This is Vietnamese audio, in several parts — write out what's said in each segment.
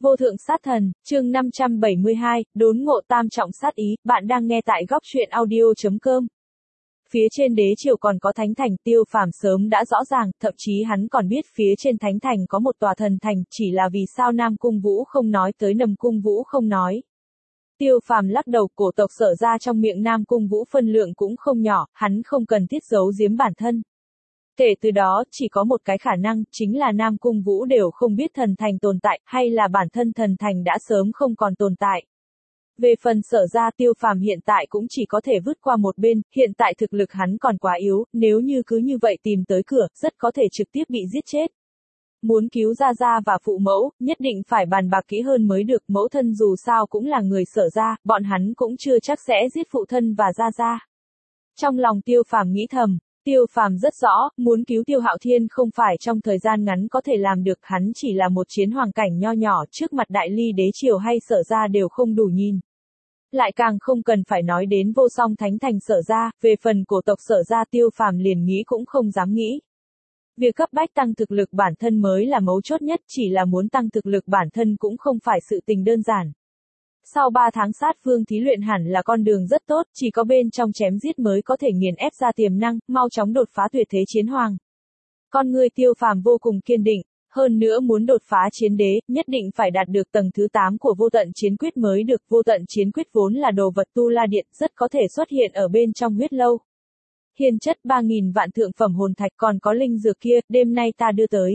Vô thượng sát thần, chương 572, đốn ngộ tam trọng sát ý, bạn đang nghe tại góc truyện audio.com. Phía trên đế triều còn có thánh thành, Tiêu Phàm sớm đã rõ ràng, thậm chí hắn còn biết phía trên thánh thành có một tòa thần thành, chỉ là vì sao Nam Cung Vũ không nói tới Nầm Cung Vũ không nói. Tiêu Phàm lắc đầu, cổ tộc Sở ra trong miệng Nam Cung Vũ phân lượng cũng không nhỏ, hắn không cần thiết giấu giếm bản thân. Kể từ đó, chỉ có một cái khả năng, chính là Nam Cung Vũ đều không biết thần thành tồn tại, hay là bản thân thần thành đã sớm không còn tồn tại. Về phần Sở ra, Tiêu Phàm hiện tại cũng chỉ có thể vứt qua một bên, hiện tại thực lực hắn còn quá yếu, nếu như cứ như vậy tìm tới cửa, rất có thể trực tiếp bị giết chết. Muốn cứu Gia Gia và phụ mẫu, nhất định phải bàn bạc kỹ hơn mới được, mẫu thân dù sao cũng là người Sở ra, bọn hắn cũng chưa chắc sẽ giết phụ thân và Gia Gia. Trong lòng Tiêu Phàm nghĩ thầm. Tiêu Phàm rất rõ, muốn cứu Tiêu Hạo Thiên không phải trong thời gian ngắn có thể làm được, hắn chỉ là một chiến hoàng cảnh nho nhỏ, trước mặt đại ly đế triều hay Sở ra đều không đủ nhìn. Lại càng không cần phải nói đến vô song thánh thành Sở ra, về phần cổ tộc Sở ra Tiêu Phàm liền nghĩ cũng không dám nghĩ. Việc cấp bách tăng thực lực bản thân mới là mấu chốt nhất, chỉ là muốn tăng thực lực bản thân cũng không phải sự tình đơn giản. Sau 3 tháng sát vương thí luyện hẳn là con đường rất tốt, chỉ có bên trong chém giết mới có thể nghiền ép ra tiềm năng, mau chóng đột phá tuyệt thế chiến hoàng. Con người Tiêu Phàm vô cùng kiên định, hơn nữa muốn đột phá chiến đế, nhất định phải đạt được tầng thứ 8 của vô tận chiến quyết mới được, vô tận chiến quyết vốn là đồ vật tu la điện, rất có thể xuất hiện ở bên trong huyết lâu. Hiền chất 3.000 vạn thượng phẩm hồn thạch còn có linh dược kia, đêm nay ta đưa tới.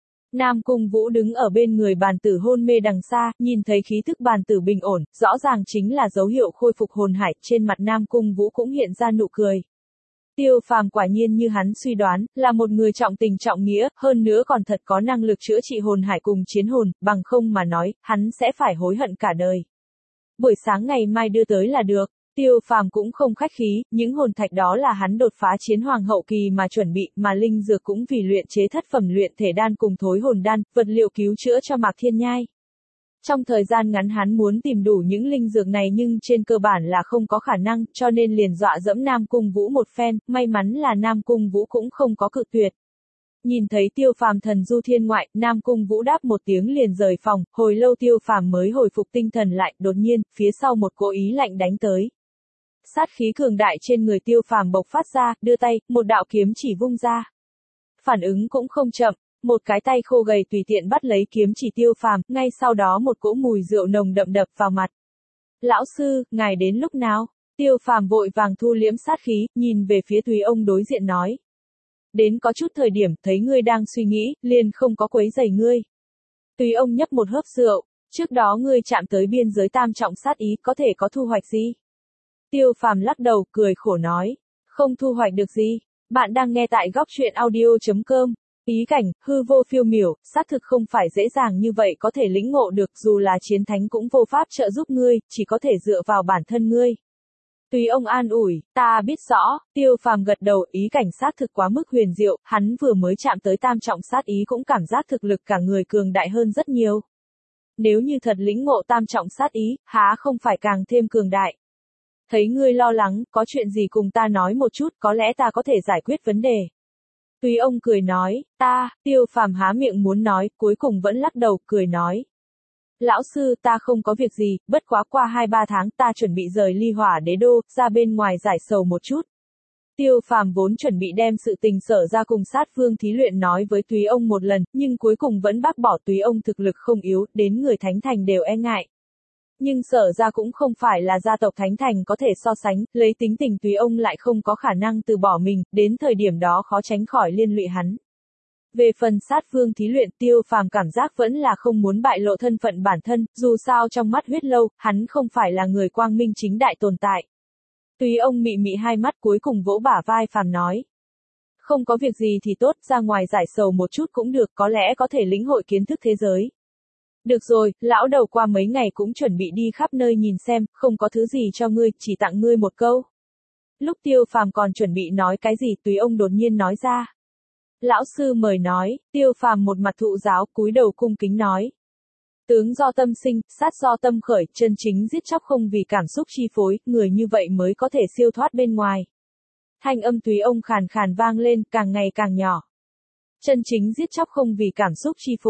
Nam Cung Vũ đứng ở bên người bàn tử hôn mê đằng xa, nhìn thấy khí thức bàn tử bình ổn, rõ ràng chính là dấu hiệu khôi phục hồn hải, trên mặt Nam Cung Vũ cũng hiện ra nụ cười. Tiêu Phàm quả nhiên như hắn suy đoán, là một người trọng tình trọng nghĩa, hơn nữa còn thật có năng lực chữa trị hồn hải cùng chiến hồn, bằng không mà nói, hắn sẽ phải hối hận cả đời. Buổi sáng ngày mai đưa tới là được. Tiêu Phàm cũng không khách khí, những hồn thạch đó là hắn đột phá chiến hoàng hậu kỳ mà chuẩn bị, mà linh dược cũng vì luyện chế thất phẩm luyện thể đan cùng thối hồn đan, vật liệu cứu chữa cho Mạc Thiên Nhai. Trong thời gian ngắn hắn muốn tìm đủ những linh dược này nhưng trên cơ bản là không có khả năng, cho nên liền dọa dẫm Nam Cung Vũ một phen, may mắn là Nam Cung Vũ cũng không có cự tuyệt. Nhìn thấy Tiêu Phàm thần du thiên ngoại, Nam Cung Vũ đáp một tiếng liền rời phòng, hồi lâu Tiêu Phàm mới hồi phục tinh thần lại, đột nhiên, phía sau một cỗ ý lạnh đánh tới. Sát khí cường đại trên người Tiêu Phàm bộc phát ra, đưa tay, một đạo kiếm chỉ vung ra. Phản ứng cũng không chậm, một cái tay khô gầy tùy tiện bắt lấy kiếm chỉ Tiêu Phàm, ngay sau đó một cỗ mùi rượu nồng đậm đập vào mặt. Lão sư, ngài đến lúc nào? Tiêu Phàm vội vàng thu liễm sát khí, nhìn về phía Tùy ông đối diện nói. Đến có chút thời điểm, thấy ngươi đang suy nghĩ, liền không có quấy rầy ngươi. Tùy ông nhấp một hớp rượu, trước đó ngươi chạm tới biên giới tam trọng sát ý, có thể có thu hoạch gì? Tiêu Phàm lắc đầu, cười khổ nói, không thu hoạch được gì. Bạn đang nghe tại góc truyện audio.com. Ý cảnh, hư vô phiêu miểu, xác thực không phải dễ dàng như vậy có thể lĩnh ngộ được, dù là chiến thánh cũng vô pháp trợ giúp ngươi, chỉ có thể dựa vào bản thân ngươi. Tùy ông an ủi, ta biết rõ. Tiêu Phàm gật đầu, ý cảnh xác thực quá mức huyền diệu, hắn vừa mới chạm tới tam trọng sát ý cũng cảm giác thực lực cả người cường đại hơn rất nhiều. Nếu như thật lĩnh ngộ tam trọng sát ý, há không phải càng thêm cường đại. Thấy ngươi lo lắng, có chuyện gì cùng ta nói một chút, có lẽ ta có thể giải quyết vấn đề. Tùy ông cười nói, Tiêu Phàm há miệng muốn nói, cuối cùng vẫn lắc đầu, cười nói. Lão sư, ta không có việc gì, bất quá qua 2-3 tháng ta chuẩn bị rời Ly Hỏa Đế Đô, ra bên ngoài giải sầu một chút. Tiêu Phàm vốn chuẩn bị đem sự tình Sở ra cùng sát vương thí luyện nói với Tùy ông một lần, nhưng cuối cùng vẫn bác bỏ. Tùy ông thực lực không yếu, đến người thánh thành đều e ngại. Nhưng Sở ra cũng không phải là gia tộc thánh thành có thể so sánh, lấy tính tình Tùy ông lại không có khả năng từ bỏ mình, đến thời điểm đó khó tránh khỏi liên lụy hắn. Về phần sát vương thí luyện, Tiêu Phàm cảm giác vẫn là không muốn bại lộ thân phận bản thân, dù sao trong mắt huyết lâu, hắn không phải là người quang minh chính đại tồn tại. Tùy ông mị mị hai mắt, cuối cùng vỗ bả vai Phàm nói. Không có việc gì thì tốt, ra ngoài giải sầu một chút cũng được, có lẽ có thể lĩnh hội kiến thức thế giới. Được rồi, lão đầu qua mấy ngày cũng chuẩn bị đi khắp nơi nhìn xem, không có thứ gì cho ngươi, chỉ tặng ngươi một câu. Lúc Tiêu Phàm còn chuẩn bị nói cái gì, Tùy ông đột nhiên nói ra. Lão sư mời nói. Tiêu Phàm một mặt thụ giáo, cúi đầu cung kính nói. Tướng do tâm sinh, sát do tâm khởi, chân chính giết chóc không vì cảm xúc chi phối, người như vậy mới có thể siêu thoát bên ngoài. Thanh âm Tùy ông khàn khàn vang lên, càng ngày càng nhỏ. Chân chính giết chóc không vì cảm xúc chi phối.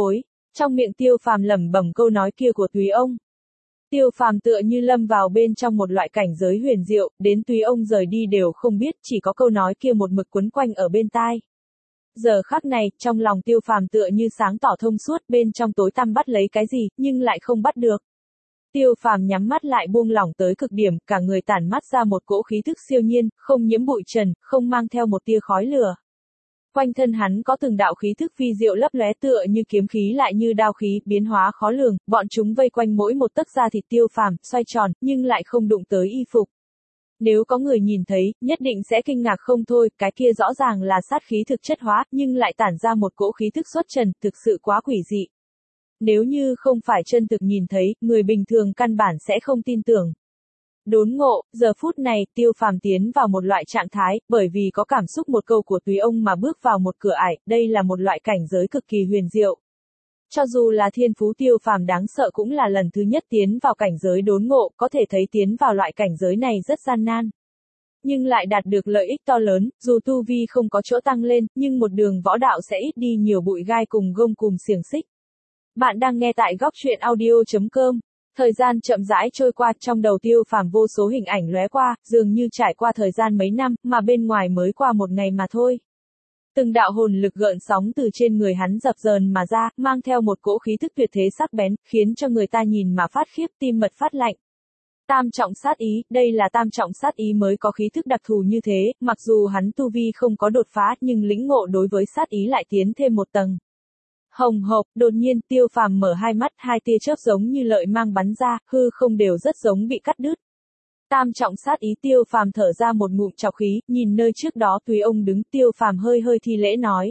Trong miệng Tiêu Phàm lẩm bẩm câu nói kia của Túy ông. Tiêu Phàm tựa như lâm vào bên trong một loại cảnh giới huyền diệu, đến Túy ông rời đi đều không biết, chỉ có câu nói kia một mực quấn quanh ở bên tai. Giờ khắc này, trong lòng Tiêu Phàm tựa như sáng tỏ thông suốt, bên trong tối tăm bắt lấy cái gì, nhưng lại không bắt được. Tiêu Phàm nhắm mắt lại buông lỏng tới cực điểm, cả người tản mắt ra một cỗ khí thức siêu nhiên, không nhiễm bụi trần, không mang theo một tia khói lửa. Quanh thân hắn có từng đạo khí thức phi diệu lấp lóe tựa như kiếm khí lại như đao khí, biến hóa khó lường, bọn chúng vây quanh mỗi một tấc da thịt Tiêu Phàm, xoay tròn, nhưng lại không đụng tới y phục. Nếu có người nhìn thấy, nhất định sẽ kinh ngạc không thôi, cái kia rõ ràng là sát khí thực chất hóa, nhưng lại tản ra một cỗ khí thức xuất trần, thực sự quá quỷ dị. Nếu như không phải chân thực nhìn thấy, người bình thường căn bản sẽ không tin tưởng. Đốn ngộ, giờ phút này, Tiêu Phàm tiến vào một loại trạng thái, bởi vì có cảm xúc một câu của Túy ông mà bước vào một cửa ải, đây là một loại cảnh giới cực kỳ huyền diệu. Cho dù là thiên phú Tiêu Phàm đáng sợ cũng là lần thứ nhất tiến vào cảnh giới đốn ngộ, có thể thấy tiến vào loại cảnh giới này rất gian nan. Nhưng lại đạt được lợi ích to lớn, dù tu vi không có chỗ tăng lên, nhưng một đường võ đạo sẽ ít đi nhiều bụi gai cùng gông cùm xiềng xích. Bạn đang nghe tại góc truyện audio.com. Thời gian chậm rãi trôi qua, trong đầu Tiêu Phàm vô số hình ảnh lóe qua, dường như trải qua thời gian mấy năm, mà bên ngoài mới qua một ngày mà thôi. Từng đạo hồn lực gợn sóng từ trên người hắn dập dờn mà ra, mang theo một cỗ khí thức tuyệt thế sắc bén, khiến cho người ta nhìn mà phát khiếp, tim mật phát lạnh. Tam trọng sát ý, đây là tam trọng sát ý mới có khí thức đặc thù như thế, mặc dù hắn tu vi không có đột phá, nhưng lĩnh ngộ đối với sát ý lại tiến thêm một tầng. Hồng hộc, đột nhiên, Tiêu Phàm mở hai mắt, hai tia chớp giống như lợi mang bắn ra, hư không đều rất giống bị cắt đứt. Tam trọng sát ý, Tiêu Phàm thở ra một ngụm trọc khí, nhìn nơi trước đó Túy ông đứng, Tiêu Phàm hơi hơi thi lễ nói.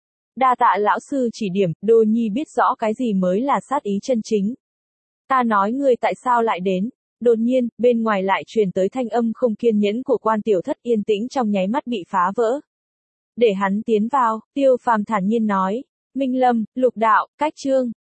Đa tạ lão sư chỉ điểm, Đô Nhi biết rõ cái gì mới là sát ý chân chính. Ta nói ngươi tại sao lại đến? Đột nhiên, bên ngoài lại truyền tới thanh âm không kiên nhẫn của Quan Tiểu Thất, yên tĩnh trong nháy mắt bị phá vỡ. Để hắn tiến vào, Tiêu Phàm thản nhiên nói. Minh Lâm, Lục Đạo, Cách Chương.